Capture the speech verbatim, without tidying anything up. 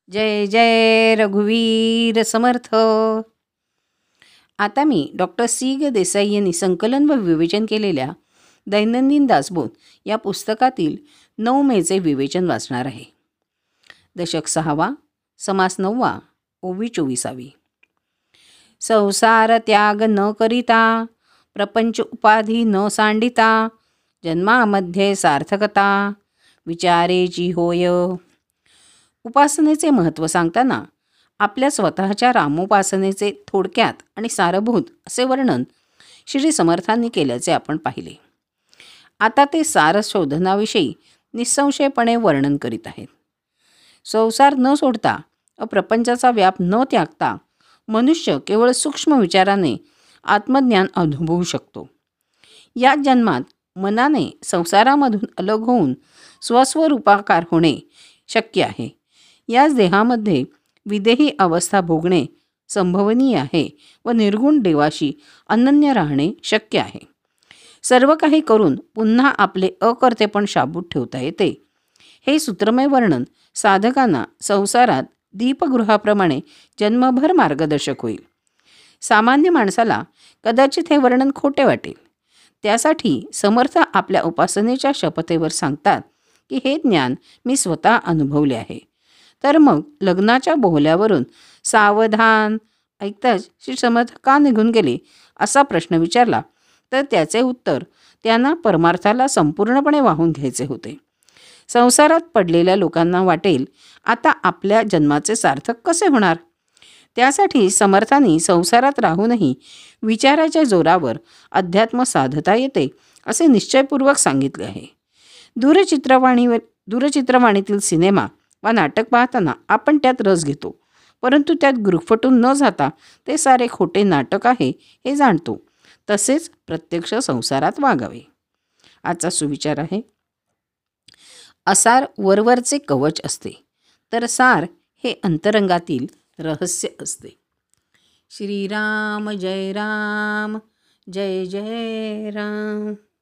जय जय रघुवीर समर्थ. आता मी doctor C ग देसाई यांनी संकलन व विवेचन केलेल्या दैनंदिन दासबोध या पुस्तकातील नऊ मेचे विवेचन वाचणार आहे. दशक सहावा, समास नववा, ओवी चोवीसावी. संसार त्याग न करिता, प्रपंच उपाधी न सांडिता, जन्मामध्ये सार्थकता विचारेची होय. उपासनेचे महत्त्व सांगताना आपल्या स्वतःच्या रामोपासनेचे थोडक्यात आणि सारभूत असे वर्णन श्री समर्थांनी केल्याचे आपण पाहिले. आता ते सार शोधनाविषयी निःसंशयपणे वर्णन करीत आहेत. संसार न सोडता व प्रपंचाचा व्याप न त्यागता मनुष्य केवळ सूक्ष्म विचाराने आत्मज्ञान अनुभवू शकतो. या जन्मात मनाने संसारामधून अलग होऊन स्वस्वरूपाकार होणे शक्य आहे. याच देहामध्ये विदेही अवस्था भोगणे संभवनीय आहे व निर्गुण देवाशी अनन्य राहणे शक्य आहे. सर्व काही करून पुन्हा आपले अकर्तेपण शाबूत ठेवता येते. हे सूत्रमय वर्णन साधकांना संसारात दीपगृहाप्रमाणे जन्मभर मार्गदर्शक होईल. सामान्य माणसाला कदाचित हे वर्णन खोटे वाटेल. त्यासाठी समर्थ आपल्या उपासनेच्या शपथेवर सांगतात की हे ज्ञान मी स्वतः अनुभवले आहे. तर मग लग्नाच्या बोहल्यावरून सावधान ऐकताच श्री समर्थ का निघून गेले असा प्रश्न विचारला तर त्याचे उत्तर त्यांना परमार्थाला संपूर्णपणे वाहून घ्यायचे होते. संसारात पडलेल्या लोकांना वाटेल आता आपल्या जन्माचे सार्थक कसे होणार. त्यासाठी समर्थांनी संसारात राहूनही विचाराच्या जोरावर अध्यात्म साधता येते असे निश्चयपूर्वक सांगितले आहे. दूरचित्रवाणीवर दूरचित्रवाणीतील सिनेमा वा नाटक पाहताना आपण त्यात रस घेतो, परंतु त्यात गुरफटून न जाता ते सारे खोटे नाटक आहे हे जाणतो. तसेच प्रत्यक्ष संसारात वागावे. आजचा सुविचार आहे, असार वरवरचे कवच असते तर सार हे अंतरंगातील रहस्य असते. श्रीराम जय राम, जय जय राम.